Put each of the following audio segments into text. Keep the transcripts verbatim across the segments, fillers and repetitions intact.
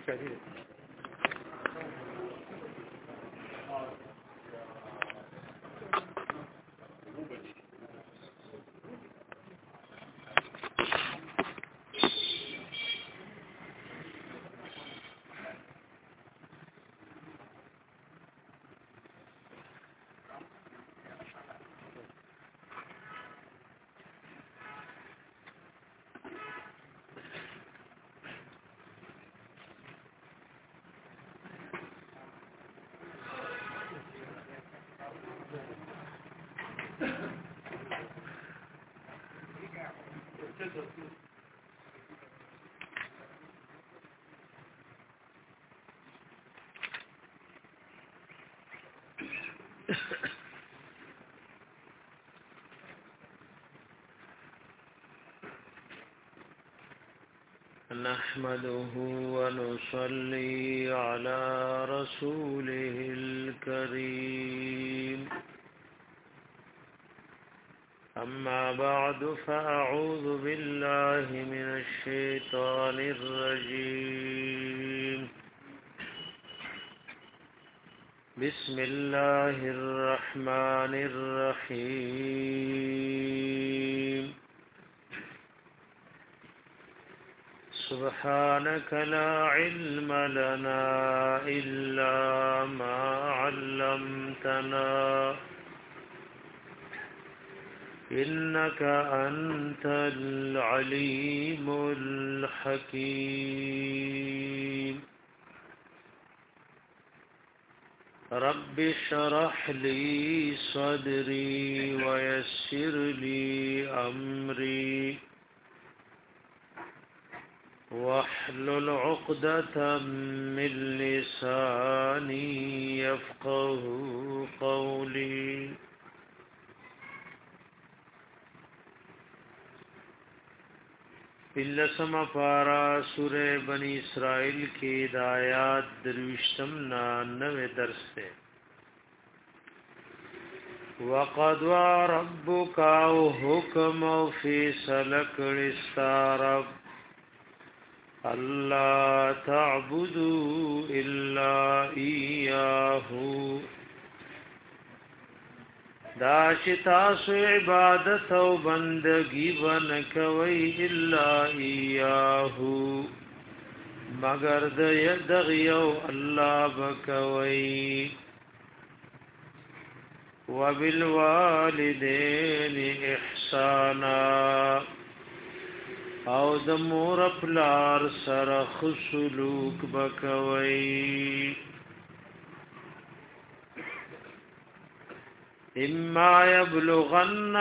نحمده ونصلي على رسوله الكريم أما بعد فأعوذ بالله من الشيطان الرجيم بسم الله الرحمن الرحيم سبحانك لا علم لنا إلا ما علمتنا إنك أنت العليم الحكيم رب اشرح لي صدري ويسر لي أمري واحلل عقدة من لساني يفقه قولي بلسم پارا سورہ بنی اسرائیل کی دایات دروشتم نانوے درس سے وَقَضَى رَبُّكَ او حکم او فیصلہ کړستا رب اللہ تعبدوا الا ایاہ دا شتاسو عبادت او بندگی بن کوي الا ایاہ مگر د یدغیو الله بکوي وبالوالدین احسانا او د مور پلار سره خسلوک بکوي اما یبلغن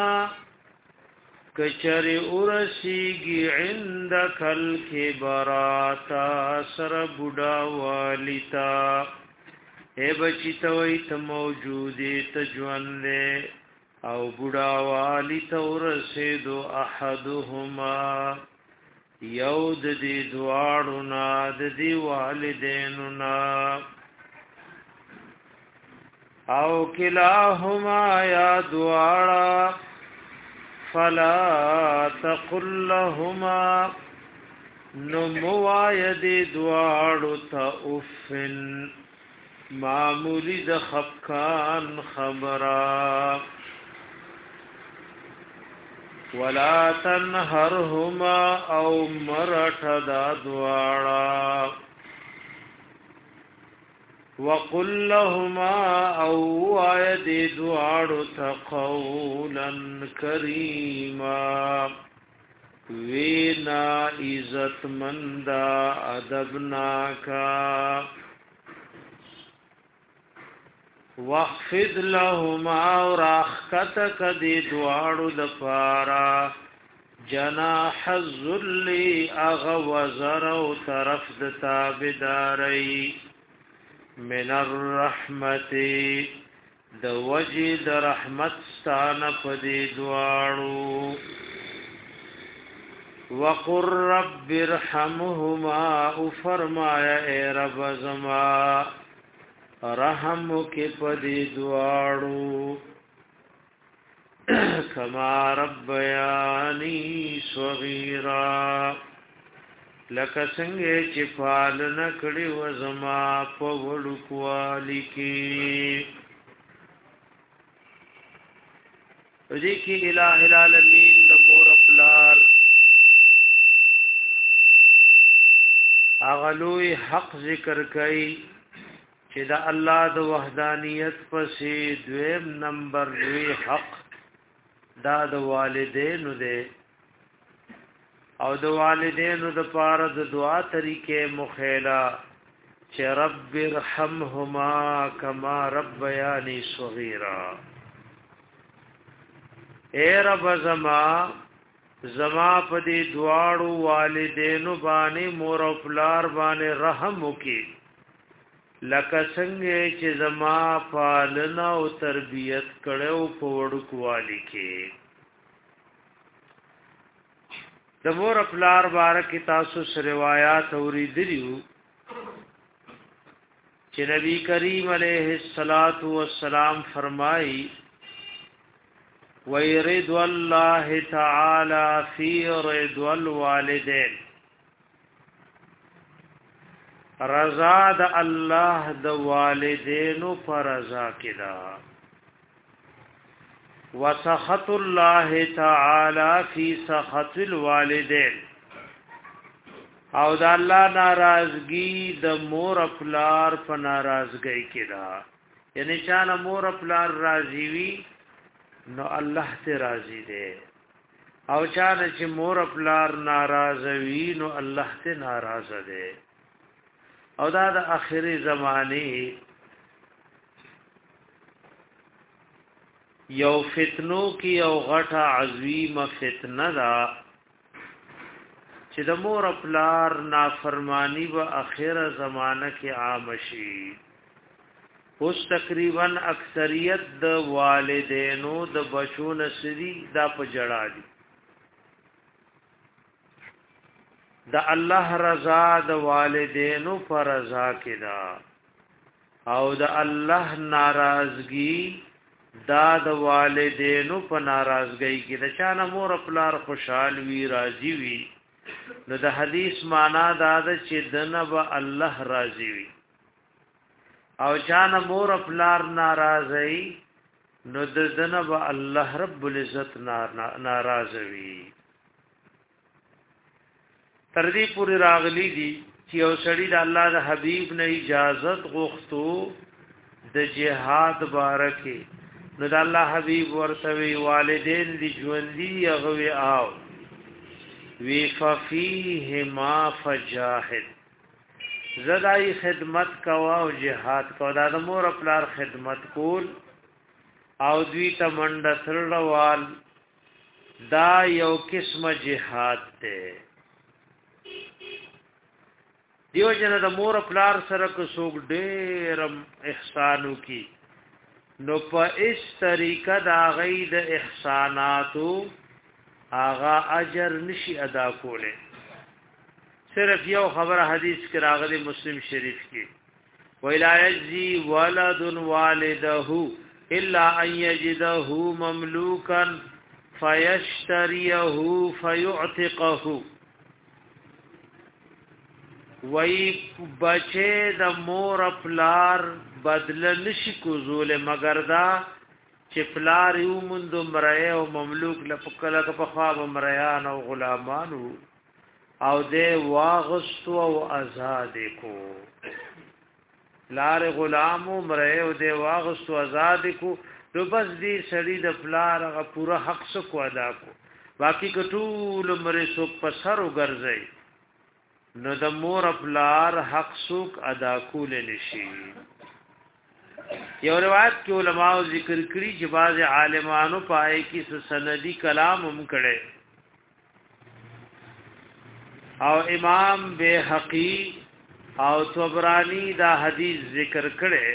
کچری ورسیگی عندک الکبراتا سر بوډا والیتا اے بچی توئی ته موجودی ته ژوندې او بوډا والی ته ورسېدو احدهما یود دی دواړو نا د دی والدینو نا او کلاهما یا دواړه فلا تقل لهما نموای دی دواړو ته اوفن معمولی د خفقان خبره ولا تنهرهما او مرټ دا دواړه وقل لهما او آید دواړو ته قولا کریما وینا عزت مندا ادبنا کا واخفض لهما ورخکتک دی دواړو د پارا جناح الذل اغوزر او طرف د تابداري من الرحمت د وجه د رحمت ستان پدی دواړو وقر رب ارحمهما او فرمایا اے رب زما رحم کې پدی دواړو کما ربیانی صغیرا لکه څنګه چې پالنه کړی و زما په وړوکوالي کې دې کې الٰه العالمین د مور خپلار اغلوی حق ذکر کوي چې د الله د وحدانیت پسې دویم نمبر لوی حق دا د والدینو دی او د والدینو د پاره د دعا طریقې مخیلا چې رب ارحمهما کما ربیانی صغیرا اے رب زما زما په دې دواړو والدینو باندې مور او پلار باندې رحم وکي لکه څنګه چې زما پالنه او تربیت کړو په وړوکوالي کې د مور خپلار بارک تاسو سره روایت اوریدلیو چې نبی کریم علیه الصلاۃ والسلام فرمایي وَيَرِضُ اللَّهِ تَعَالَى فِي رِضْوَ الْوَالِدَيْنِ رضا د الله د والدینو پر رضا کدا وسخط الله تعالی فی سخط الوالدین او د الله ناراضگی د مور خپلار په ناراضگی کدا یعنی چانه مور خپلار راضی وی نو الله ته راضی دی او چانه چې مور خپلار ناراض وی نو الله ته ناراض دی او دا د اخري زمانه یو فتنو کی او غټه عظیمه فتنه دا چې د مور خپلار نافرمانی و اخره زمانہ کې عام شي اوس تقریبا اکثریت د والدینو د بچو نسری دا په جړا دي د الله رضا د والدینو پر رضا کدا او د الله ناراضگی دا د والدینو په ناراضگی کې د چانه مور خپلار خوشحال وی راضی وی نو د حدیث معنا دا ده چې دنه به الله راضی وی او چانه مور خپلار ناراضی نو د دنه به الله رب العزت ناراض وی تر دې پوری راغلی دي چې او سړی د الله د حبیب نه اجازت غوښتو د جهاد بارکه نو د الله حبیب ورته وی والدین دي ژوندۍ هغه او وی ففیهما فجاهد زدای خدمت کوا او جهاد کوا د مور خپلار خدمت کول او دوی ته منډه سرړوال دا یو قسمه جهاد ته دیو جن د مور پلار سره کو سوګ ډېر احسانو کی نو په اس طریقه دا غید احساناتو آغا اجر نشي ادا کوله صرف یو خبر حدیث کې راغلی مسلم شریف کې ولا یجزی ولد والده الا ان یجده مملوکا فیشتریه فیعتقه وی بچه د مور پلار بدل نشي کوزول مگر دا چې پلار یو مند مرای او مملوک لپکله په خواب مریان او غلامانو او دې واغستو او آزاد کو لار غلام او مرای او دې واغستو آزاد کو نو بس دې سړی د پلار غ پورا حق سکو ادا کو باقی کټول مری سو پسرو ګرځي نو د مور پلار حق سوک ادا کول نشي یو روایت کې علماء ذکر کړي چې بعض عالمانو پای کې سندي کلام هم کړي او امام بیهقی او طبرانی دا حدیث ذکر کړي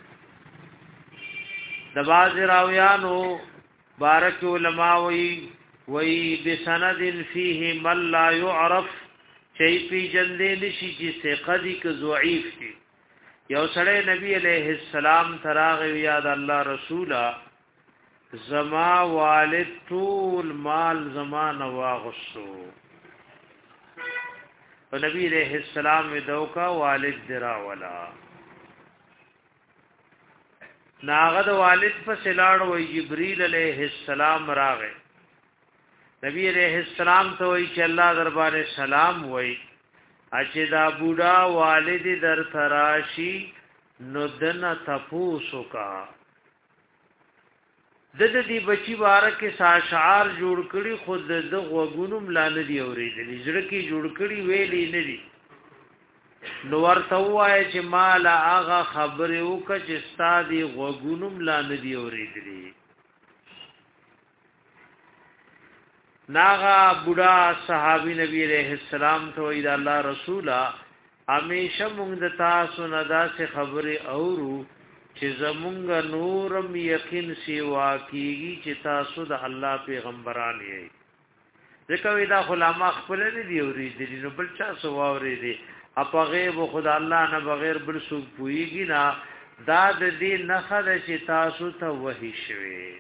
د بعض راویانو بارک علماء وی وی بسند فيه من لا يعرف چی پی جندې نشي چې ثقدی ک ضعیف دي یو سړی نبی علیہ السلام تراغ یاد الله رسولا زما والد طول مال زمان واغسو او نبی علیہ السلام دوکا والد درا ولا ناغد والد په سلاړ وی جبريل علیہ السلام راغه نبی علیہ السلام ته وی چې الله دربار سلام وی اچې دا بوډا والد در تراشی نو دنا تپوسو کا د دې بچی بارکه ساشعار جوړ کړي خود د غوګونم لانه دی اورېدلې زړه کې جوړ کړي ویلې نه دي نو ورته وای چې مال هغه خبره وکړه چې ستادي غوګونم لانه دی اورېدلې ناغا بوډا صحابي نبی عليه السلام ته وی دا الله رسولا همیشه موږ د تاسو نه داسې خبره اورو چې زمونږ نورم یقین سیوا کیږي چې تاسو د الله پیغمبران یې ځکه وی دا علماء خپل نه دی اورېدلی نو بل چا سو اورېدي اپا غیب خدا الله نه بغیر بل څوک پويږي نه دا د دې نخد چې تاسو ته وحی شوي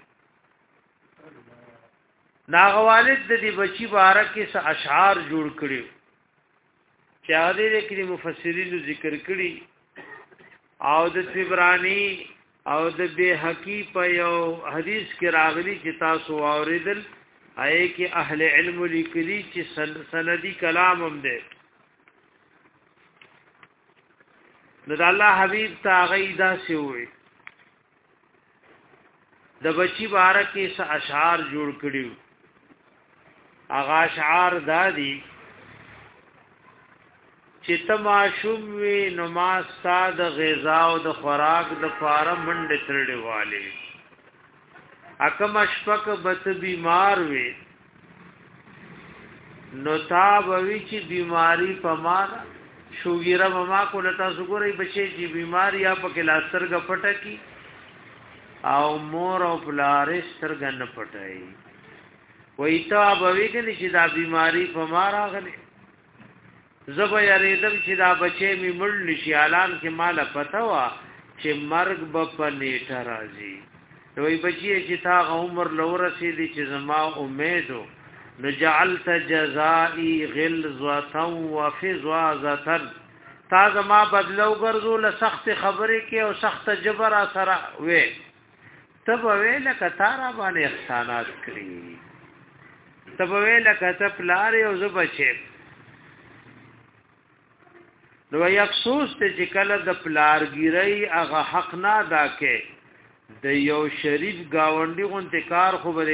ناغوالد د دې بچی بارکه س اشعار جوړ کړي چې هغه دې کې مفسرین ذکر کړي او د طبرانی او د بیهقی په یو حدیث کې راغلی چې تاسو اوریدل آی کې اهل علم لیکلي چې سندي کلام هم ده د الله حبیب تا غیدا سی وي د بچی بارکه س اشعار جوړ کړیو اغا اشعار دادی چې تماشوم وی نماز ساده غذا او د خوراک د فاره منډه ترړې والي اکم اشفق بت بیمار وی نو تا بوي چې بیماری پمار شوګیره مما کو لتا سګورې بچي چې بیماری یا په کلاستر غپټه کی او مور او پلارې سترګن پټای وای تا بوي کې چې دا بیماری پمار راغلی زبا یریدم چې دا بچې می مړ نشي اعلان کې مال پتا وا چې مرګ به په نیټه راځي دوی بچي چې تا عمر لور رسیدي چې زما امیدو نجعلت جزائی غلظه وفظاظه تا زما بدلو ګرځو له سخت خبرې کې او سخت جبر سره وې تب ویل کتارا باندې احسانات کړی تب ویل کته پلار او زبچې نو افسوس ته چې کله د پلارګیری هغه حق نه ادا کې د یو شریف گاونډي غونته کار خو به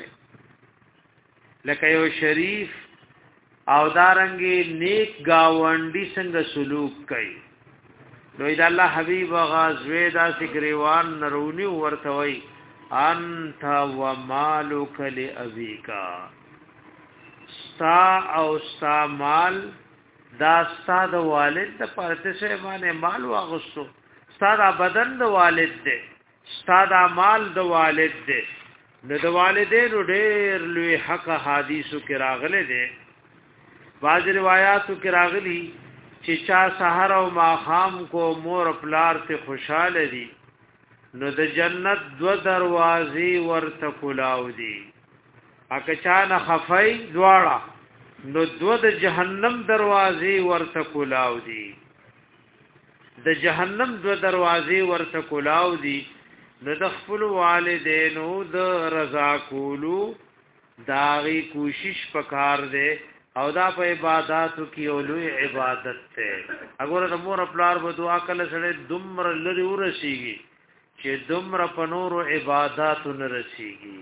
کړي لکه یو شریف او دارنګي نیک گاونډي څنګه سلوک کوي نو د الله حبيب غازوی دا سګریوان نرونی ورتوي انت ومالک لابیکا ستا او ستا مال دا استاد والد د پرته شه باندې مال واغستو استاد بدن د والد دی استاد مال د والد دی نو د والدینو ډېر لوی حق حدیثو کې راغلي دي باز روایتو کې راغلي چې چا سحر او ماخام کو مور پلار ته خوشاله دي نو د جنت دو دروازې ورته کلاو دي اګه چا نه خفای دواړه نو دو د جهنم دروازې ورته کولاو دي د جهنم دو دروازې ورته کولاو دي نو د خپل والدینو د رضا کولو داغي کوشش پکار دے او دا په عبادتو کې اولوی عبادت ته اګوره د مور خپلار په دعا کله سره دمر لري ورسیږي چې دمر په نور عبادتو نه رسیږي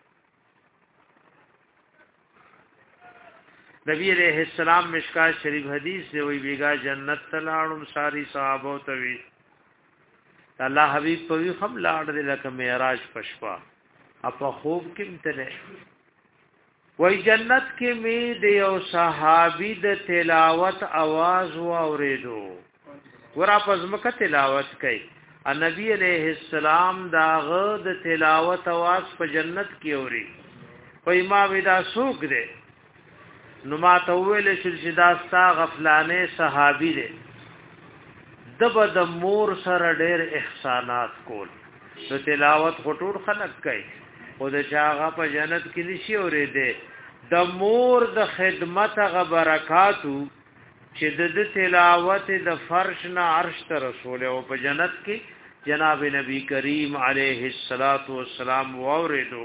نبی علیہ السلام مشکات شریف حدیث سے وی بیگا جنت تلاړم ساری صحابو توی الله حبیب په وی خم لاړ دې لکه معراج پشپا اپا خوب کې متله وی جنت کې می د یو صحابي د تلاوت आवाज و اوریدو ورا پزمکه تلاوت کوي نبی علیہ السلام داغه د تلاوت आवाज په جنت کې اوري وی ما ودا سوق دې نو ما ته ویل چې دا ستا غفلانه صحابي دی دبه د مور سره ډېر احسانات کول نو تلاوت خطور خلق کوي او د چاغه په جنت کې نشي اورېده د مور د خدمت غ برکاتو چې د تلاوت د فرش نه عرش ته رسول او په جنت کې جناب نبی کریم علیه الصلاۃ والسلام واوریدو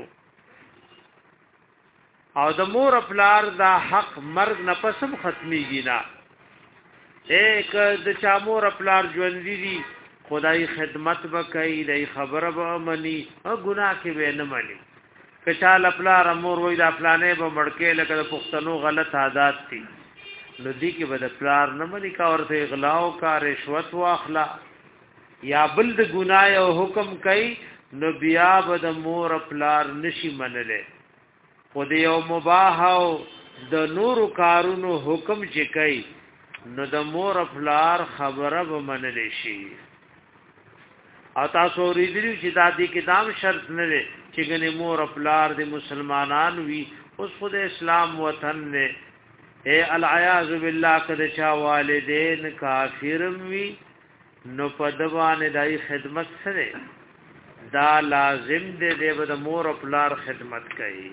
او د مور پلار دا حق مرګ نه پسم ختميږي نه ایک د چا مور پلار ژوند دي خدای خدمت وکړي د خبره به مني او ګناه کې به نه مني کچا پلار امور وای دا پلانې به مړکې لکه د پښتنو غلط عادت دي نو دي کې به د پلار نه مني کا ورته اغلاو کا رشوت واخلا یا بل د ګناه او حکم کوي نو بیا به د مور پلار نشي منله خو د یو مباح او د نور کارونو حکم چې کوي نو د مور پلار خبره به منل شي او تاسو ورېدلی چې د دې کتاب شرط نه لري چې ګنې مور پلار د مسلمانانو وي اوس خود اسلام وطن نه اے العیاذ بالله کده چا والدین کافرم وي نو په دوانه دای خدمت سره دا لازم دی د مور پلار خدمت کوي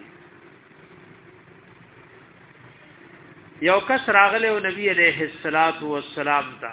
یو کس راغله او نبی علیہ الصلات والسلام ته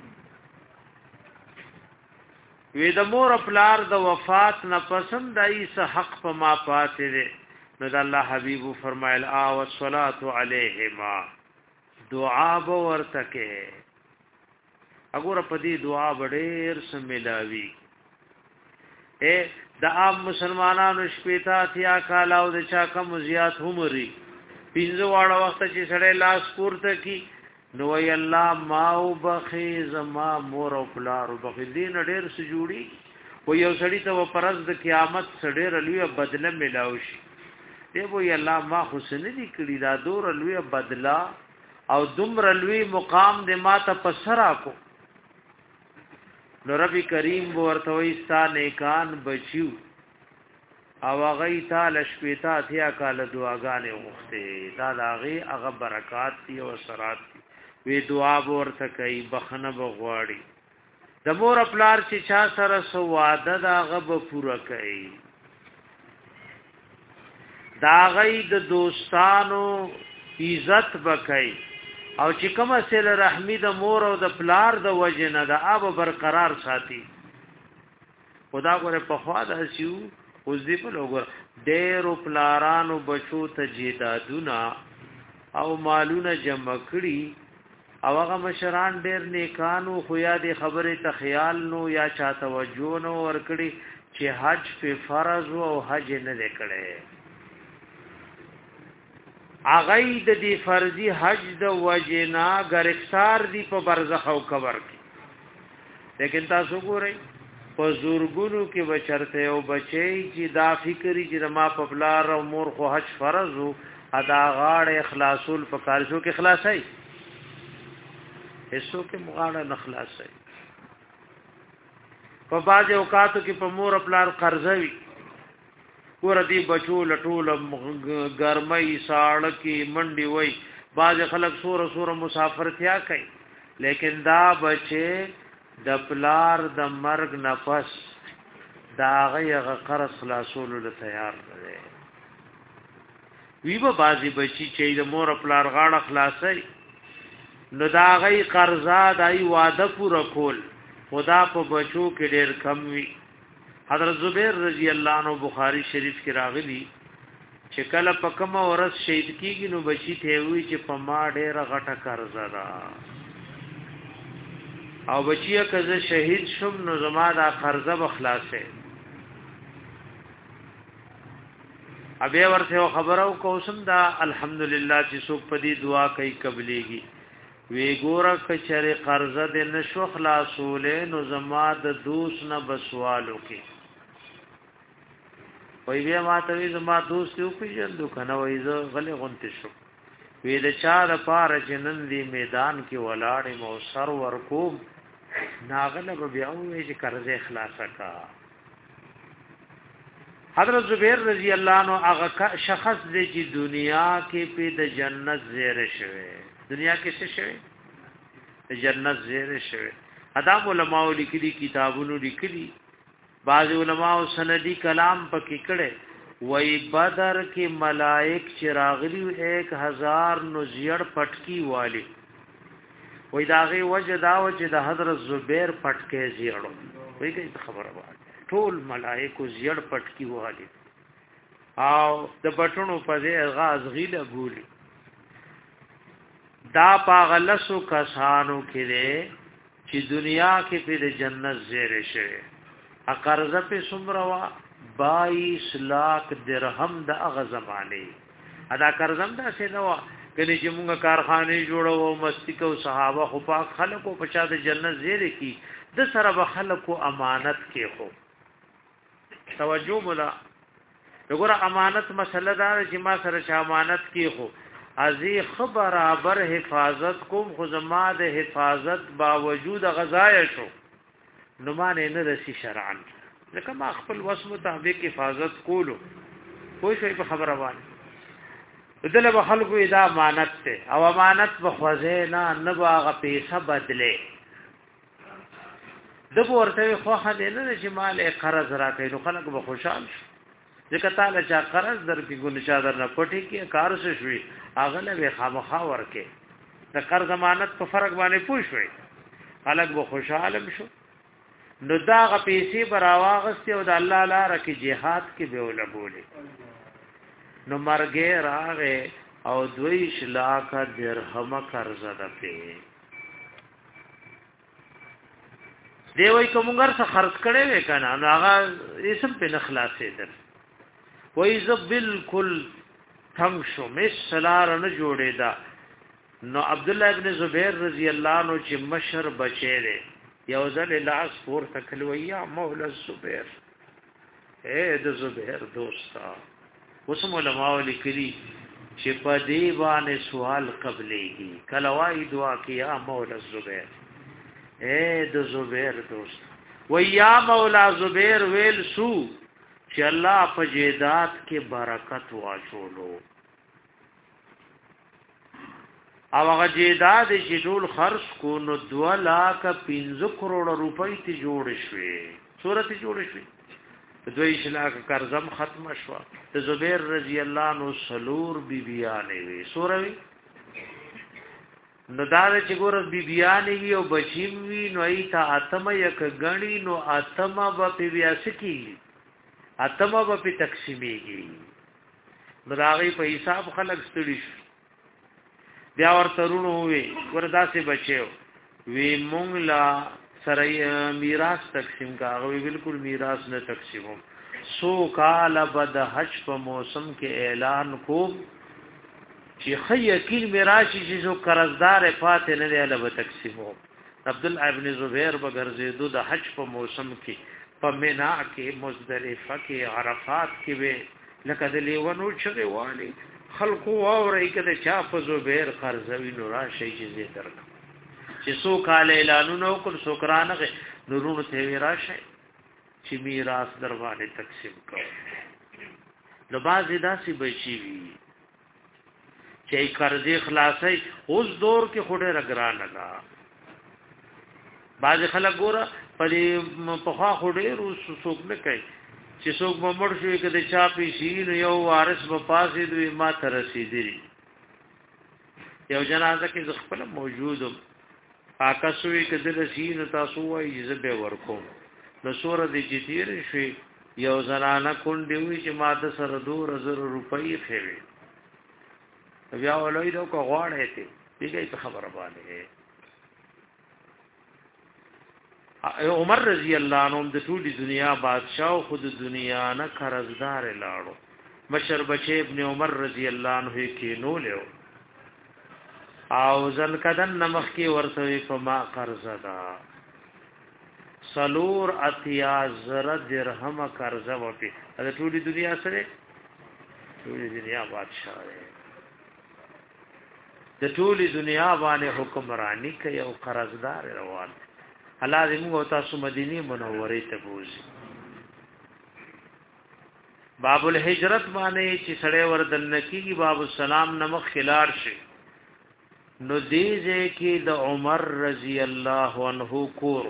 وی د مور پلار د وفات نه پسند ایس حق په ما پاتې ده نو د الله حبیب فرمایل ا والصلاه علیهما دعا به ورته کې وګوره په دې دعا ډېر سملاوي اے د عام مسلمانانو شپېتا تیا کال او د چا کم زیات عمرې پینځه واړه وخت چې سړی لاس پورته کی نو ای الله ما او بخي زما مور او پلار او بخي دین ډېر سجوړي و یو سړی ته پرز د قیامت سړی لوی بدله ملاوي شي دی وای الله ما حسن دي کړي دا دور لوی بدلا او دومره لوی مقام دې ما ته پسرا کو نو رب کریم ورته وي ستانه کان بچیو او هغه تعالی شپیتا اتیا کال دعاګانې وخته دا لاغي هغه برکات دی او سرات دی وی دعا ورته کوي بخنه بغواړي د مور پلار چې چا سره سو وعده دا غو پورا کوي دا غي د دوستانو عزت وکړي او چې کومه سره رحمی د مور او د پلار د وجنه د اب برقرار ساتي خدا غره په خوا د شیو اوس دی په لوګر ډېر پلارانو بچو ته جیدادونه او مالونه جمع کړي او هغه مشران ډېر نیکانو خو یا د خبره ته خیال نو یا چا توجه نو ور کړی چې حج په فرض او حج نه وکړي اغه د دې فرضي حج د وجنا گرفتار دی په برزخ او قبر کې لیکن تاسو ګورئ په زورګونو کې بچرته او بچي چې دا فکرې چې ما په بلار او مور خو حج فرض او ادا غاړ اخلاصول په کارشو کې خلاصای هیڅو کې مغاړه نخلاصای په باج اوقاتو کې په مور بلار قرضوي ور دي بچو لټول ګرمۍ ساړه کې منډي وای باج خلک سور سور مسافرتیا کوي لیکن دا بچي د پلار د مرگ نفس دا غیغه قرض خلاصولو له تیار دی وی به بازي بچی چې د مور پلار غاړه خلاصي نو دا غي قرضا دای وعده پورا کول خدا په بچو کې ډېر کم وی حضرت زبیر رضی الله عنه بخاری شریف کې راغلی چې کله په کوم ورځ شهید کیږي نو بچی ته وی چې په ما ډېر غټه قرضا را او بچیا کزه شهید شوم نو زما دا قرضه بخلاصه ابه ورته خبرو کوسم دا الحمدلله چې څوک په دې دعا کوي قبليږي وی ګوره کچره قرضه دې نشو خلاصولې نو زما د دوست نه بسوالو کې وی بیا ماته وی زما دوست یو پیژندو کنه وی زه غلې غونته شو وی د چا د پاره جنن دی میدان کې ولاړې مو سر ورکوم ناغله بیا وی چې قرضه خلاصه کا حضرت زبیر رضی الله عنه هغه شخص دی چې دنیا کې په د جنت زیره شوی دنیا کې څه شوی د جنت زیره شوی ادم علماء لیکلي کتابونو لیکلي بعض علماء سندي کلام پکې کړي وای بدر کې ملائک چراغلی ایک ہزار نو زیړ پټکی والی وې داغه وجه دا و چې د حضرت زبیر پټکې زیړو وې کې خبره وایي ټول ملائکه زیړ پټکی والی او د بټونو په ځای غاز غیله ګولي دا پاغلسو کسانو کې چې دنیا کې په جنت زیره شي ا قرضه په سمروا بائیس لاکھ درهم د هغه زمانه ادا قرضم دا څه نو کله چې موږ کارخانه جوړو مستی کو صحابه خو پاک خلکو په چا د جنت زیره کی د سره به خلکو امانت کې خو توجه مولا وګوره امانت مسله دا چې ما سره چا امانت کې خو ازي خبر حفاظت کوم خو زما د حفاظت باوجود غزایا شو نو مانه نه رسی شرعن لکه ما خپل وس مطابق حفاظت کولو کوئی شي په خبره وانه دله به خلکو ادا امانت ته او امانت په خوځه نه نه باغه پیسه بدله د ورته خو خله نه چې مال قرض راکې نو خلک به خوشحال شي ځکه تعالی چې قرض در کې ګل چادر نه پټي کې کار څه شوي اغله به خامخا ورکه د قرض امانت په فرق باندې پوښوي خلک به خوشاله شي نو دا غ پیسې براواغست او د الله لپاره کې jihad کې به ولګولې نو مرګه راغې او دوی شلاک درهم قرض ده په دی وای کومګر څخه خرج کړي وکنه نو هغه اسم په نخلاصې در وای ز بالکل څنګه شو مسلار نه جوړې دا نو عبد الله ابن زبیر رضی الله عنه چې مشر بچی دی یو ځل لاس پور تکلو یا مولا زبیر اے د زبیر دوستا وسم علماء لیکلي چې په دی باندې سوال قبلېږي کلوای دعا کیا مولا زبیر اے د زبیر دوست و یا مولا زبیر ویل سو چې الله په جیدات کې برکت واچولو او هغه جیدات چې ټول خرج کو نو دو لاک پنځه کروڑ روپۍ ته جوړ شوې صورت جوړ شوې دوی شلاک قرضم ختم شو د زبیر رضی الله عنه سلور بیبیانې وي سوروي نو دا چې ګور بیبیانې وي او بچیم وي نو ایته اتمه یک غنی نو اتمه په بیاس کې اتمه په تقسیمېږي نو راغی په حساب خلک ستړي شو بیا ورته رونو وي وردا سي بچو وی مونږ لا سره میراث تقسیم کاغوي بالکل میراث نه تقسیمو سو کال بد حج په موسم کې اعلان کو چې خی یقین میراث چې جو قرضدار فاتح نه له تقسیمو عبد الله ابن زبیر بغرزیدو د حج په موسم کې په مینا کې مزدلفه کې عرفات کې به لکه د لیونو چغه والی خلقو اوري کده چا په زبیر قرضوي نو راشي چې زه درک چې سو کال اعلانونو کول سوکرانه نورونو ته وی راشي چې میراث دروازه تقسیم کړو نو باز داسي بچي وي چې قرضې خلاصي اوس دور کې خوده رګران لگا باز خلک ګوره په په خوا خوده روس سوک نه کوي چې څوک ممړ شوی کده چا پیسې نو یو وارث په پاسې دوی ما تر رسیدلی یو جنازه کې خپل موجود آکا سوی کده رسین تاسو وایي زبه ورکوم نو سور دې جتیر شي یو زنانه کون دی وی چې ما د سره دو زر روپۍ خېوي بیا ولوي دا کو غواړې ته دې په خبره باندې عمر رضی الله عنه د ټولي دنیا بادشاہ خود دنیا نه قرضدار لاړو مشر بچي ابن عمر رضی الله عنه کې نو له او ځل کدن نمخ کې ورته په ما قرض دا سلور اتیا زر درهم قرض وته د ټولي دنیا سره ټولي دنیا بادشاہ د ټولي دنیا باندې حکمرانی کوي او قرضدار روان الله دې موږ تاسو مدینه منوره ته بوزي باب الهجرت باندې چې سړی وردن کیږي باب السلام نمخ خلار شي نو دې کې د عمر رضی الله عنه کور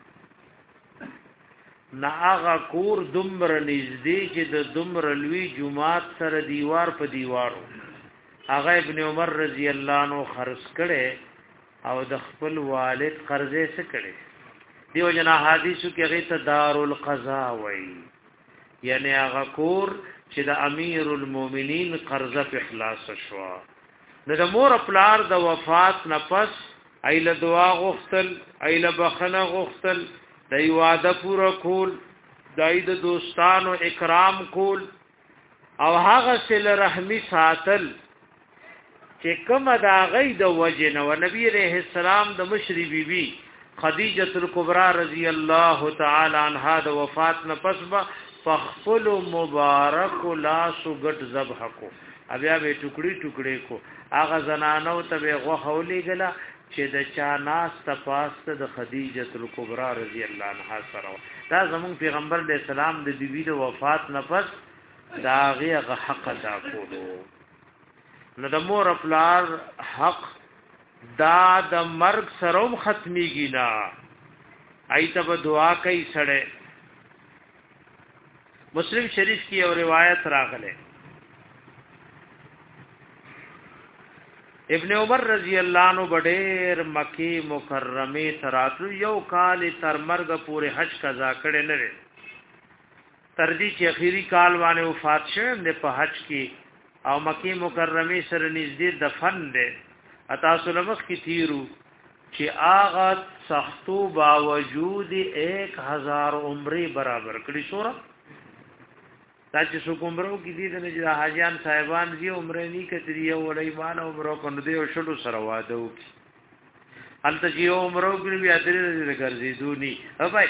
ناغه کور دمر نږدې چې د دمر لوی جمعات سره دیوار په دیوارو هغه ابن عمر رضی الله عنه خرڅ کړي او د خپل والد قرضې څه کړي دیو جنا حدیثو کې هغه ته دار القضاء وایي یعنی هغه کور چې د امیر المؤمنین قرضه په اخلاص شو نو د مور پلار د وفات نه پس ایله دعا غوښتل ایله بخنه غوښتل د وعده پوره کول دای د دوستانو اکرام کول او هغه سره رحمی ساتل چې کومه دا غي د وجنه و نبی عليه السلام د مشری بیبي خدیجه الکبرى رضی الله تعالی عنها د وفات نه پس به فخفل مبارک لا سغت ذبح کو بیا به ټوکړي ټوکړي کو هغه زنانو ته به غوخولې غلا چې د چا ناس تپاسته د خدیجه الکبرى رضی الله عنها سره دا زمون پیغمبر علیہ السلام د بیبي د وفات نه پس دا غیغه حق ادا کولو نو د مور خپل حق دا د مرګ سره ختميږي نه ایته دعا کوي سره مسلم شریف کی اور روایت راغله ابن عمر رضی الله عنه بډېر مکی مکرمه تراتو یو کال تر مرګ پورې حج قضا کړي نه تر دې چې اخیری کال باندې وفات شوه د په حج کې او مکی مکرمه سره نږدې دفن ده اتا سلمخ کی تیرو چې آغا سختو باوجود ایک هزار عمره برابر کړي سورہ دا چې څوک عمره کې دي د نه حاجیان صاحبان دي عمره نه کتري او ایمان عمره کنه دی او شلو سره واده وکي هلته چې عمره کې بیا درې ګرځي دونی هاي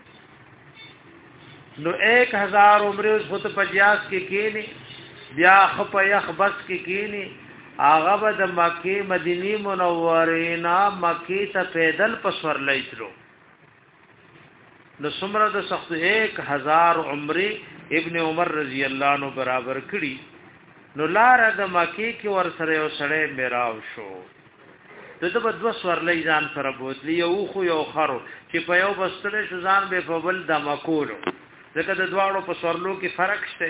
نو ایک هزار عمره اوس په پجاس کې کېني بیا خپ یخ بس کې کېني هغه به د مکه مدینی منورې نه مکه ته پیدل پسور لایتلو نو څومره د سخت ایک هزار عمره ابن عمر رضی الله عنه برابر کړي نو لار د مکی کې ور سره یو سړی میراو شو دته په دوه سورلې ځان سره بوتلی یو خو یو خرو چې په یو بستره شو ځان به په بل د مکولو ځکه د دواړو په سورلو کې فرق شته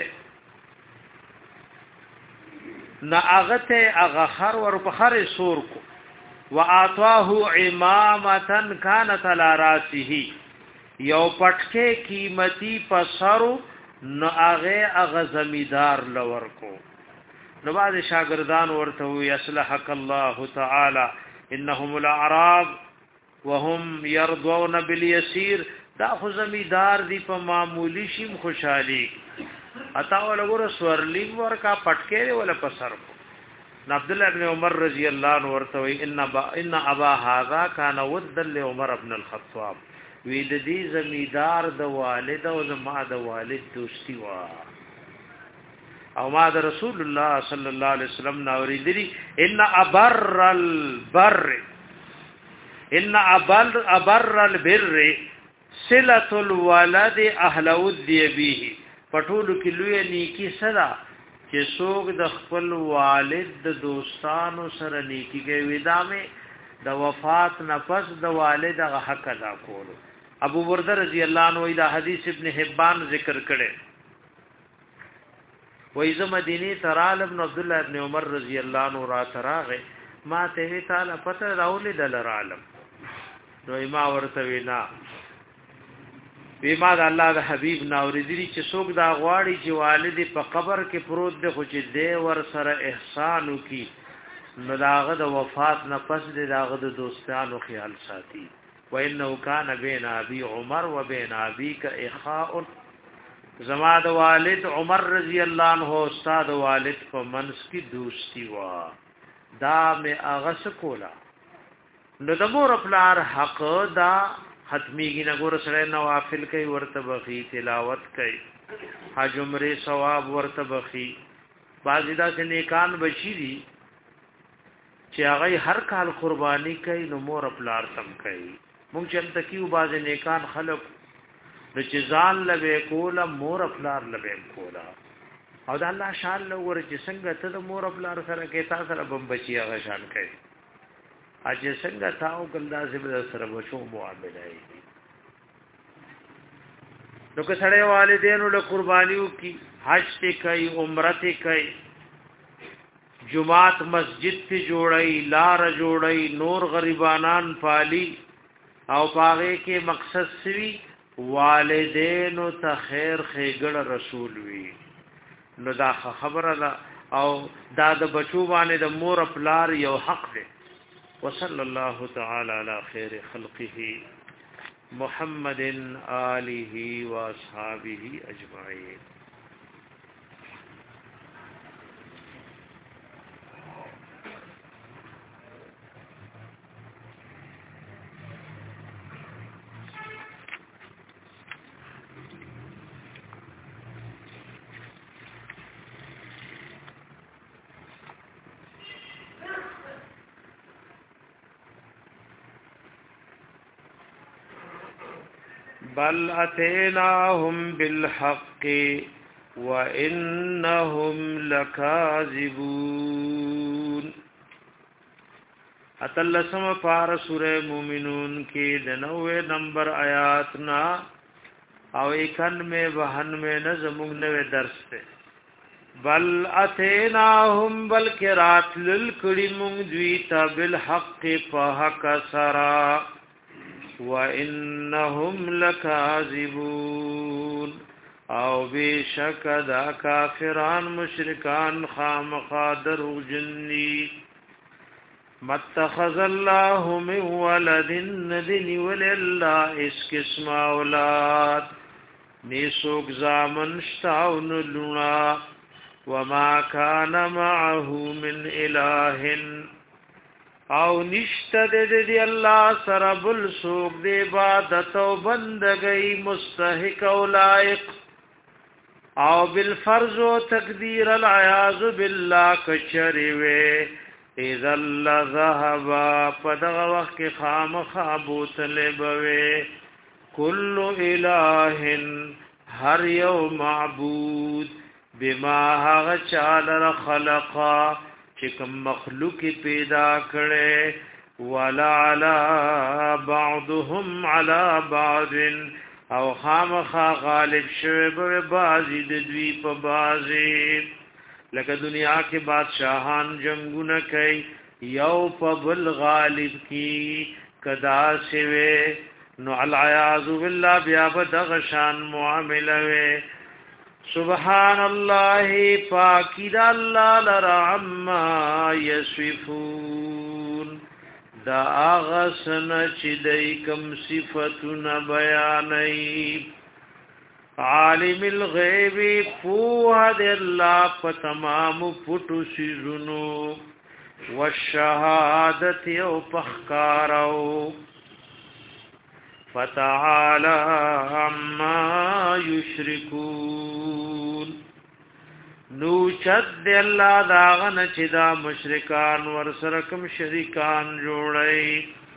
نا هغه ته هغه خر ور په خر سور کو واعطاه امامه كانت على راسه یو پټکه قیمتي پسرو نو هغه هغه زمیدار لور کو نو بعد شاګردان ورته وی اصلحك الله تعالی انهم الاعراب وهم يرضون باليسير دا خو زمیدار دی په معمولی شیم خوشحالي اتا ولګور سورلی ورکا پټکې ولا پسر کو عبد الله ابن عمر رضی الله عنه ورته وی ان با ان ابا هذا كان ود لعمر ابن الخطاب وی د دې زمیدار د والد او زما د والد دوستی وا او ما د رسول الله صلی الله علیه وسلم ناوری دی ان ابر البر ان ابر ابر البر صله الولد اهل ودی به پټول کلوې نیکی صدا چې څوک د خپل والد د دوستانو سره نیکی کوي ودامه د وفات نفس د والد غ حق ادا کولو ابو برده رضی الله عنه دا حدیث ابن حبان ذکر کړي وایذ مدینی ترال ابن عبد الله ابن عمر رضی الله عنه را تراغه ما ته تعالی پته راولې دل عالم نو ما ورته وینا بیما د الله د حبیب ناوریدلی چې څوک دا غواړي چې والد په قبر کې پروت دی خو چې دی ور سره احسان وکي نو داغه د وفات نه پس دی داغه د دوستانو خیال ساتي وانه كان بين ابي عمر وبين ابيك اخاء زما د والد عمر رضی الله عنه استاد والد په منس کی دوستی وا دا می اغس کولا نو د مور خپل حق دا ختمیږي نه ګور سره نوافل کوي ورته بخي تلاوت کوي حج عمره ثواب ورته بخي بازیدا سے نیکان بچی دي چې هغه هر کال قرباني کوي نو مور خپل تم کوي مونږ چې تکیو باز نیکان خلق د چزان لوي کوله مور خپلار لوي کوله او د الله شان له ور چې څنګه ته د مور خپلار سره کې تاسو سره بم بچي هغه شان کوي اجه څنګه تاو ګلدا سره سره بچو معاملې نو که سره والدینو له قربانیو کی حج ته کوي عمره ته کوي جمعات مسجد تی جوړی لار جوړی نور غریبانان پالی او پاغه کې مقصد سوي والدین ته خیر خېګړه رسول وی نو دا خبره ده او دا د بچو باندې د مور پلار یو حق دی وصلی الله تعالی علی خیر خلقه محمد آله و اصحابہ اجمعین بل اتیناهم بالحق وانهم لکاذبون اتلسم پار سورہ مومنون کې د نوے نمبر آیات نا او اکانوے بہانوے نظمون نوے درس تے بل اتیناهم بلکہ رات للکڑی مونگ دویتا بالحق پاہک سرا وَإِنَّهُمْ لَكَاذِبُونَ او بیشک دا کافران مشرکان خامخا دروغ جنی متخذ الله من ولد ندن ولله اس قسم اولاد نیسوک زامن شتاون لنا وما كان معه من اله او نشته د دی الله سره بل سوق دی عبادت او بندګۍ مستحق او لایق او بالفرض او تقدیر العیاذ بالله کچری وی اذا ذهب پدغه وخت کې خامخا بوتل بوي کل اله هر یو معبود بما هغه چاله خلقا چې کوم مخلوق پیدا کړي ولا علی بعضهم علی بعض او خامخا غالب شوی به بازی د دوی په بازی لکه دنیا کې بادشاہان جنگونه کوي یو په بل غالب کی کدا سوی نو العیاذ بالله بیا بدغشان معامله وی سبحان الله پاکی دا الله لرعما یصفون دا اغسن چې دای کوم صفاتونه بیانای عالم الغیب فوه د الله په تمام پټو سيزونو والشهادت او پخکارو فتعالى عما يشركون نو چد الله داغن چې دا مشرکان ور سره کوم شریکان جوړي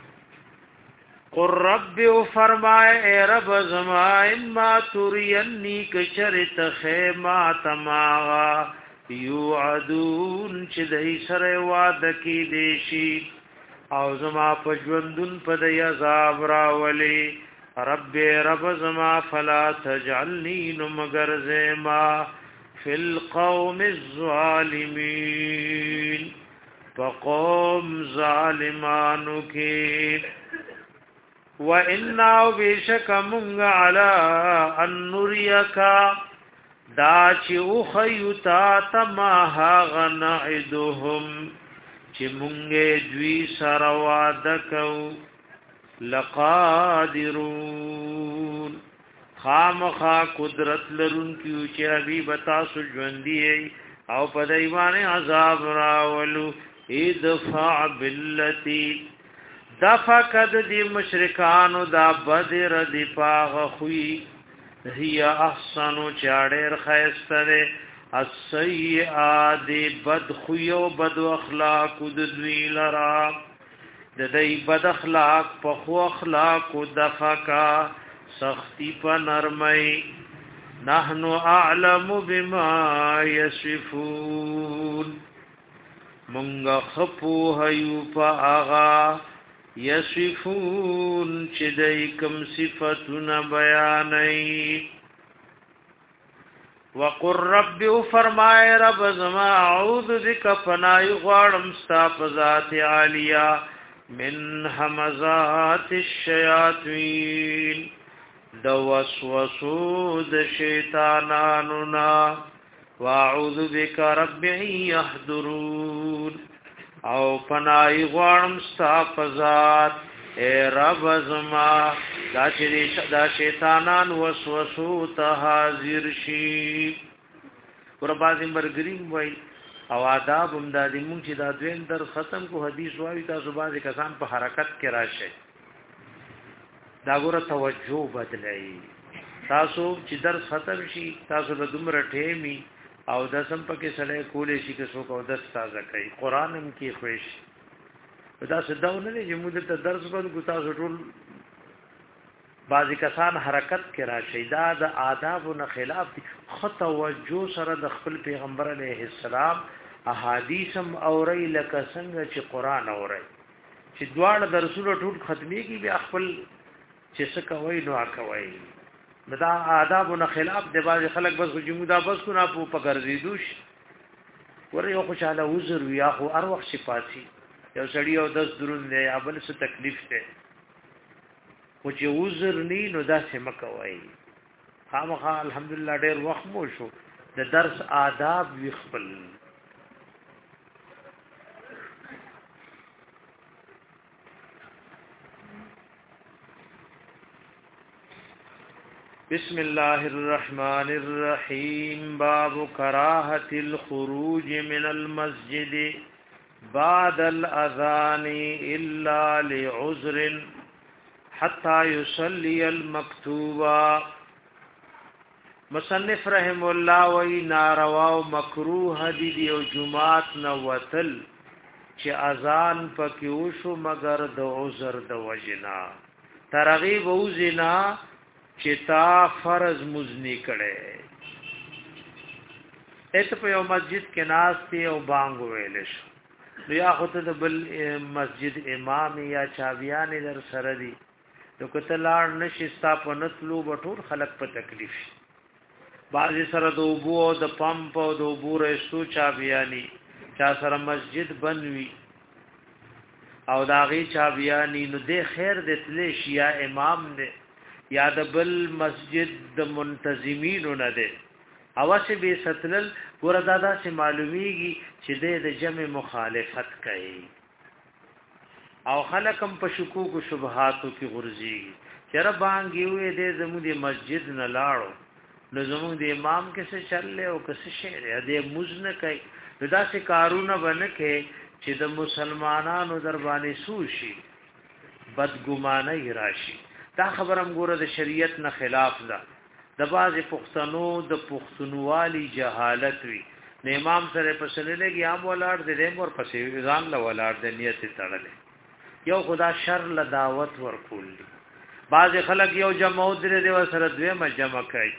قر رب فرمائے اے رب زما اما ترینی کشرت خیما تماغا یوعدون چې دای سره وعده کی دیشی او زما پجوندن پد عذاب راولی رب رب زما فلا تجعلنی نمگر زما فی القوم الظالمین فقوم ظالمانو کی وَإِنَّا بِشَكَ مُنْغَ عَلَىٰ أَن نُرِيَكَ دا چې اخیوتا تما هاغ نعدهم چې مونږه دوی سره وعده کو لقادرون خامخا قدرت لرون کیو چې ابي بتا سو ژوندۍ او په دایوانه عذاب راولو ادفع بالتي دفقد دی مشرکانو دا بدر دی پاغ خوی هي احسنو چاڑیر خیستره السیئات دی بد خوی و بد اخلاق ددوی لرا ددی بد اخلاق پخو اخلاق دفقا سختی پا نرمی نحنو اعلم بما یصفون منگا خپو حیو پا آغا یصفون چې دای کوم صفاتونه بیانای وقر رب فرمای رب زما اعوذ بک فنای غوارم ستا ذات عالیہ من همزات الشیاطین دو وسوسو د شیطانانو نا واعوذ بک رب یحضرون او پنای غوارم ستا ذات اے رب زما دا چې دا شیطانان وسوسو ته حاضر شي ور بازي مرګریم وای او آداب هم د دې مونږ چې دا دویم در ختم کو حدیث وایي تاسو باندې کسان په حرکت کې راشه دا ګوره توجه بدلای تاسو چې در ختم شي تاسو د دومره ټیمی او د سم پکې سړی کولې شي که څوک او د تازه کوي قران هم کې خوښ دا سداونه نه چې موږ ته درس ورکو تاسو ټول بعضی کسان حرکت کې راشي دا د آدابونو خلاف دي خو توجه سره د خپل پیغمبر علیه السلام احادیث هم اوري لکه څنګه چې قران اوري چې دواړه درسونه ټول ختمي کې بیا خپل چې څه کوي نو کوي دا آدابونو خلاف دی بعضی خلک بس جمعه بس کو نه په ګرځیدوش ور یو خوشاله وزر یا خو هر وخت شفاعتي یو سړی او داس درون دی ابل څه تکلیف ده او چې وزر ني نو دا څه مکوي خامخا الحمدلله ډېر وخت مو شو د درس آداب وی خپل بسم الله الرحمن الرحيم باب كراهة الخروج من المسجد بعد الاذان الا لعذر حتى يصلي المكتوبا مصنف رحم الله وی ناروا او مکروه دي دی او جمعات نوتل چې اذان پکې وشو مگر د عذر د وجنا ترغیب او زنا چې تا فرض مزنی کړي اته په یو مسجد کې ناس ته او بانګ ویل شو یا خدای د بل مسجد امام یا چاویان در سره دي نو کته لاړ نشي ستا په نتلو بټور خلق په تکلیف بعضی سره د وبو او د پمپ او د وبو رسو چاویانی چا سره مسجد بنوي او داغي چاویانی نو د خیر د تلې شیا امام دې یا د بل مسجد د منتظمینو نه ده اواشه به ستلل ګوردادا سے معلومیږي چې د جمع مخالفت کوي او خلقم په شکوک او شبهاتو کې غرزي چر باندې وې د زموږ د مسجد نه لاړو نو زموږ د امام کې څه چلې او څه شعر دې مزنه کوي دا څه کارونه بنکه چې د مسلمانانو در باندې سوشي بدګمانه راشي دا خبرم ګوره د شریعت نه خلاف ده د باز پښتنو د پښتونوالي جهالت وی د امام سره پسنه لګي عام ولاړ دې مور پسې ځان له ولاړ د نیت تړلې یو خدا شر له دعوت ورکول دي باز خلک یو جمعو درې دی سره دوی مجمع کوي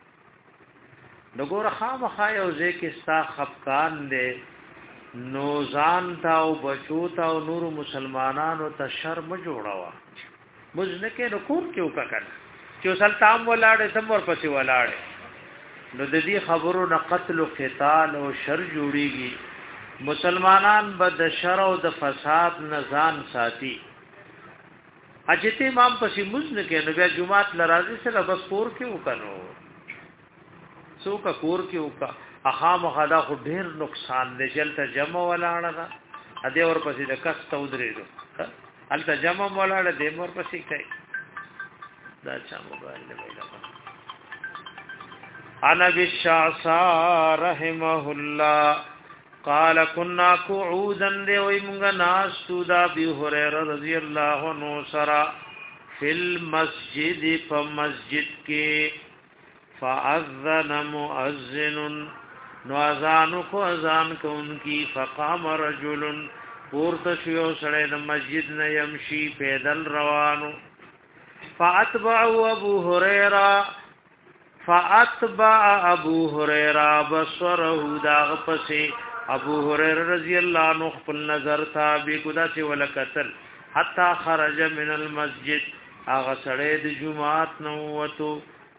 نګور خامخا یو ځکه ستا خفقان دې نو ځان تا او بچو تا او نور مسلمانانو ته شرم جوړاوه مزنکه نو کوم کیو کا کنه چې سلطان ولاړې سم ور پسې ولاړې نو د دې خبرو نه قتل او قتال او شر جوړيږي مسلمانان بد شر او د فساد نزان ساتي اجته امام پسې مزنکه نو بیا جمعات لرازي سره بس کور کې وکړو څوک کور کې وکا اخام خدا خو ډیر نقصان دی چلته جمع ولاړه دا ا دې ور پسې د کس تو درېدو الته جمع ولاړه دې ور پسې کوي دا چا موبایل دی ویلا انا بالشعصا رحمه الله قال كنا قعودا دی وي مونږ ناس تودا ابي هريره رضی الله عنه سرا فی المسجد فمسجد کې فاذن مؤذن نو اذان کو اذان کون کی فقام رجل پورته شو سره د مسجد نه يمشي پیدل روانو فاتبع ابو هريره فاتبع ابو هريره بصره داغ پسې ابو هريره رضی الله عنه خپل نظر تابع کدا چې ولکتل حتا خرج من المسجد اغه سره د جمعات نو وته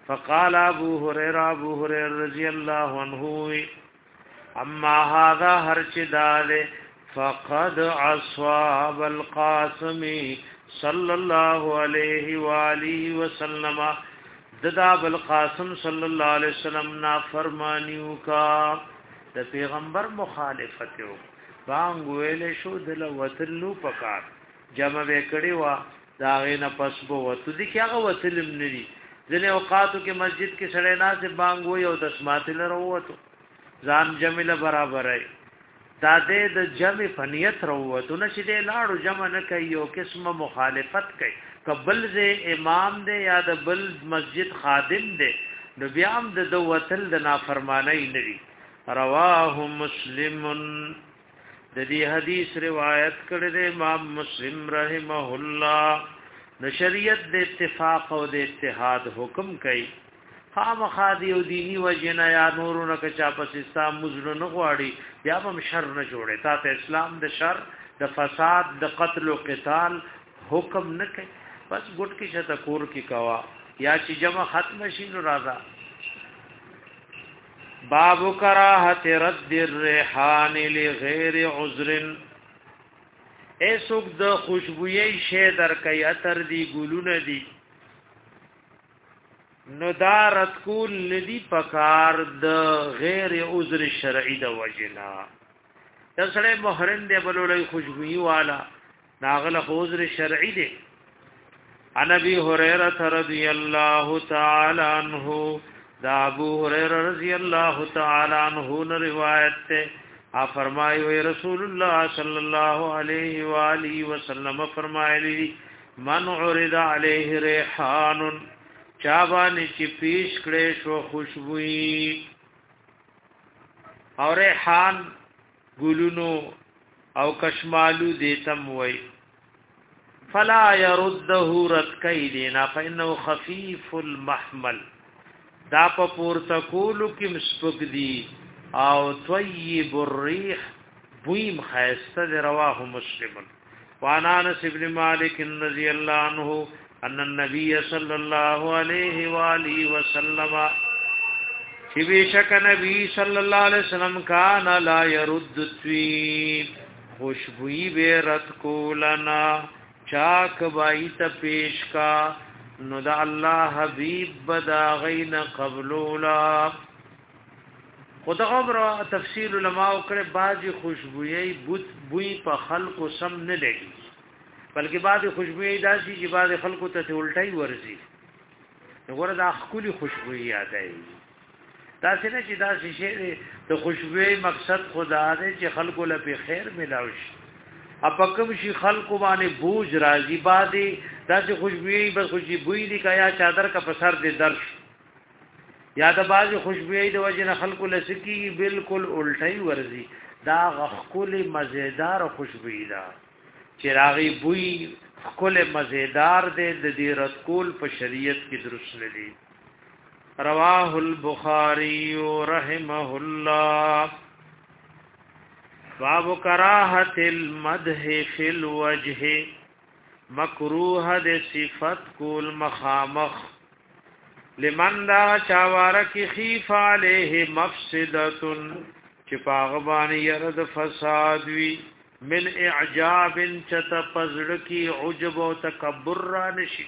فقال ابو هريره ابو هريره رضی الله عنه اما هذا هر چداله فقد اصحاب القاسم صلی الله علیه و آله وسلم ددا بالقاسم صلی الله علیه وسلم نا فرمانیو کا د پیغمبر مخالفت یو بانګ ویل شو دل وتلو پکار جمع وکړي وا دا غینه پس بو وته دي کیغه وتلم ندي ځنه اوقاتو کې مسجد کې سړی نه سي بانګ وي او د سماتل وروته ځان جمیله برابر ای دا د جمع فنیت وروته نشي دی لاړو جمع نه کوي او قسمه مخالفت کوي قبل ز امام دی یا د بل مسجد خادم دی نو بیا هم د وتل د نافرمانی ندي رواه مسلم د دې حدیث روایت کړی دی امام مسلم رحمه الله د شریعت د اتفاق او د اتحاد حکم کوي خامخا دی او دینی وجنا یا نورونه کچا پس اسلام مزر نه غواړي بیا هم شر نه جوړي تا ته اسلام د شر د فساد د قتل او قتال حکم نه کوي بس ګټ کی شته کور کی کوا یا چې جمع ختم شي نو راځه باب کراهت رد الریحان لغیر عذر ایسوک د خوشبوئی شی در کئی اتر دی گلون دی نو دارت کول ندی پکار د غیر عذر شرعی د وجنا د سړی محرم دی بلولی خوشبوئی والا ناغل عذر شرعی دی عن ابي هريره رضي الله تعالى عنه دا ابو هريره رضی الله تعالی عنہ نے روایت تے آپ فرمائے ہوئے رسول اللہ صلی اللہ علیہ وآلہ وسلم فرمائے لی من عرض علیہ ریحان چابانی چی پیش کڑے شو خوشبوئی اور ریحان گلونو او کشمالو دیتم وئی فلا يرده رد کئی دینا فإنه خفیف المحمل دا په پورته کولو کې مسپک دی او طیب الريح بویم خیسته دی رواه مسلم وعن انس بن مالک رضی الله عنه ان النبي صلی الله علیه و آله وسلم چې بشک نبی صلی الله علیه وسلم کان لا يرد الطيب خوشبوئی به رد کولنا چاک بایت پیش کا نو دا الله حبیب بدا غین قبلولا خدا خبر تفصیل علماء کړه بعضی خوشبوئی بوت بوئی په خلق سم نه لګي بلکې بعضی خوشبوئی داسي چې بعضی خلکو ته الټای ورزي وګوره دا خولي خوشبوئی یادای دا څنګه چې دا شی د خوشبوئی مقصد خدا دې چې خلکو له خیر ملاوي اپکم شي خلکو باندې بوج راځي باندې داسې خوشبوئی بس خوشبوئی دی کیا چادر کا پسر دے درش یا د باز خوشبوئی د وجه نه خلکو لسکی بالکل الټی ورزي دا غخول مزیدار خوشبوئی دا چراغی بوئی خل مزیدار دے د دې رد کول په شریعت کې درست نه دی رواه البخاری رحمه الله باب کراهت المدح فی الوجه مکروه د صفت کول مخامخ لمن دا چاواره کی خیف علیه مفسدت چپاغبان یرد فساد وی من اعجاب چت پزړ کی عجب او تکبر را نشي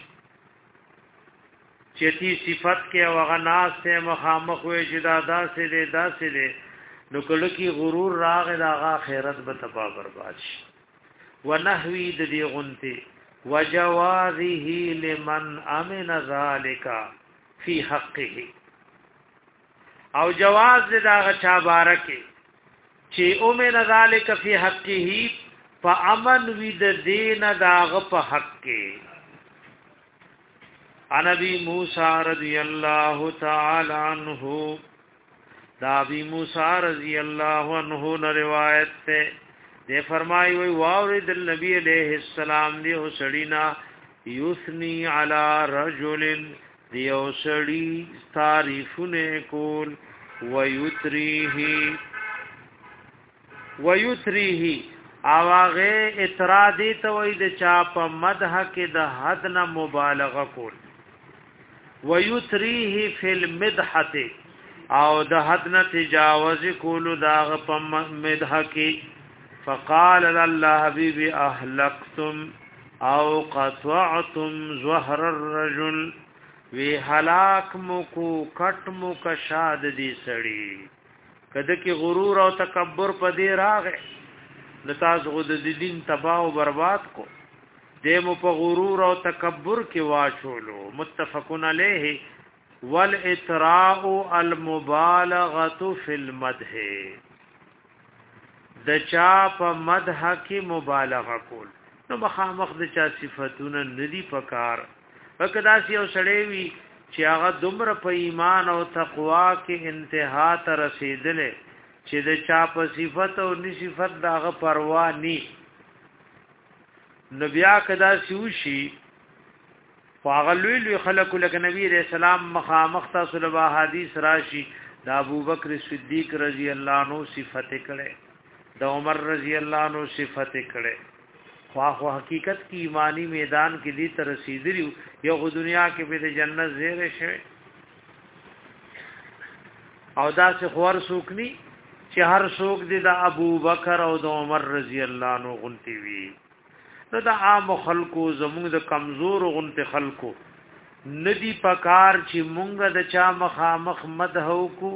چتی صفت کې وغناس ته مخامخ وې جدا داسې دې داسې دې نو کله کی غرور راغ دا خیرت به تبا برباد شي ونحوی د دې غنته وجوازه لمن امن ذالک فی حقه او جواز دا غچا بارکه چې امن ذالک فی حقه فامن ود دین داغ په حق کې ان ابي موسی رضی الله تعالی عنہ دا ابي موسی رضی الله عنہ نے روایت ہے دے فرمائی وی واورد النبی علیہ السلام دی او سڑینا یثنی علی رجل دی او سڑی تعریفونه کول ویتریه ویتریه اواغه اعتراضی ته وای د چا په مدح کې د حد نه مبالغه کول ويتريه فی المدحه او د حد نه تجاوز کولو داغ په مدحه کې فقال الله حبيبي اهلكتم او قطعتم ظهر الرجل وی هلاک مو کو کټ مو کشاد دی سړی کده کې غرور او تکبر په دې راغې نتاز غد دین تباہ او برباد کو دیمو په غرور او تکبر کې واچولو متفقن علیه والاطراء المبالغه فی المدح د چا په مدح کې مبالغه کول نو مخامخ د چا صفاتونه ندی پکار وکدا سی او سړی وی چې هغه دومره په ایمان او تقوا کې انتها ته رسیدلې چې د چا په صفات او نصفت داغه پروا ني نبیا کدا سیوشي فاغلوی خلق لک نبی رسول الله مخامخ تاسو له حدیث راشي د ابوبکر صدیق رضی الله عنه صفت کړي د عمر رضی الله عنه صفت کړي خو خو حقیقت کی ایمانی میدان کې دې تر رسیدلی یو دنیا کې به د جنت زیره شوی او دا څه خور سوکني چې هر څوک دې د ابو بکر او د عمر رضی الله عنه غنتی وي نو د عام خلکو زموږ د کمزور غنت خلکو ندی پکار چې مونږ د چا مخامخ مدحو کو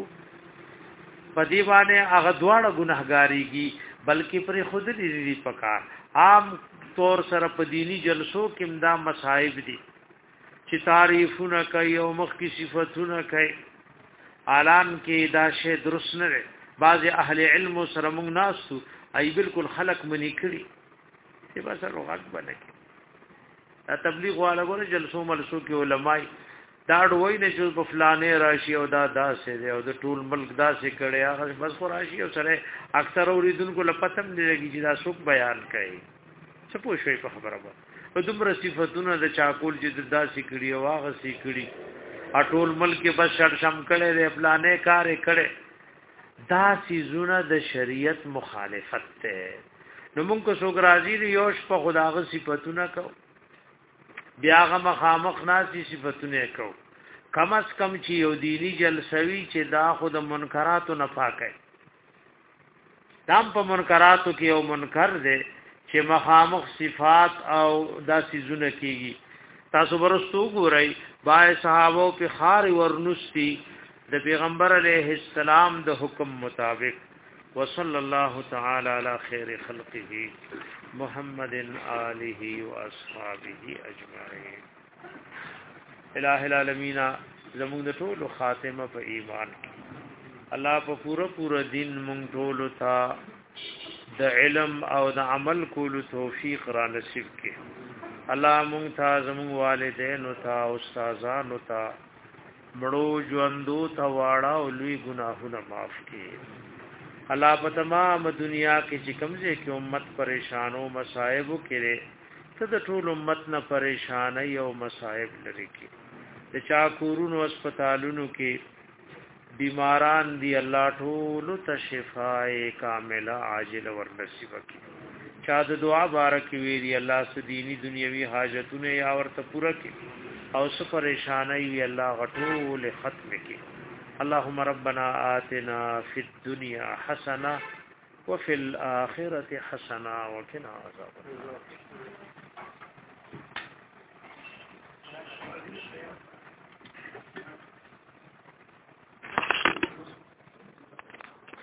پدی باندې هغه دواړه ګناهګاریږي بلکې پر خود دې پکار عام طور سره په دینی جلسو کې دا مصائب دي چې تعریفونه کوي او مخ کی صفاتونه کوي اعلان کې دا شی درست نه دی بعض اهل علم سره موږ ناسو ای بالکل خلق منی کړي چې بس روغت باندې دا تبلیغ والا ګور جلسو ملسو کې علماي دا ډوي نه چې په فلانه راشي او دا داسې دی او د ټول ملک داسې کړي هغه بس خو راشي او سره اکثر اوریدونکو لپتم دی چې دا څوک بیان کوي څه پوښوي په خبره به په دومره صفاتونه د چاکول چې داسې کړي او هغه سي کړي ټول ملک بس شړ شم کړي دی فلانه کار کړي دا سيزونه د شریعت مخالفت ته نو موږ کو څوک راځي یوش په خداغه صفاتونه کو بیا غ مخامخ ناسي صفاتونه کو کم از کم چې یو دینی جلسوي چې دا خود منکراتو نه پاکي دام په منکراتو کې یو منکر دی چې مخامخ صفات او داسې زونه کیږي تاسو ورستو ګورئ بای صحابه په خار ورنستی د پیغمبر علیه السلام د حکم مطابق وصلی الله تعالی علی خیر خلقه محمد آله و اصحابه اجمعین الہ العالمین زموږ د ټولو خاتمه په ایمان کې الله په پورا پورا دین مونږ ټولو ته د علم او د عمل کولو توفیق را نصیب کړي الله مونږ ته زموږ والدین او ته استادانو ته مړو ژوندو ته واړه او لوی ګناهونه معاف کړي الله په تمام دنیا کې چې کومځه کې امت پریشان او مصائب کړي ته د ټول امت نه پریشانای او مصائب لري کې د چا کورونو هسپتالونو کې بیماران دی الله ټول ته شفای کامله عاجل ور نصیب کړي چا د دعا بارک ویری الله سديني دنیوي حاجتونه یا ورته پوره کړي او څه پریشانای وی الله غټول ختم کړي اللهم ربنا آتنا في الدنيا حسنة وفي الآخرة حسنة وقنا عذاب النار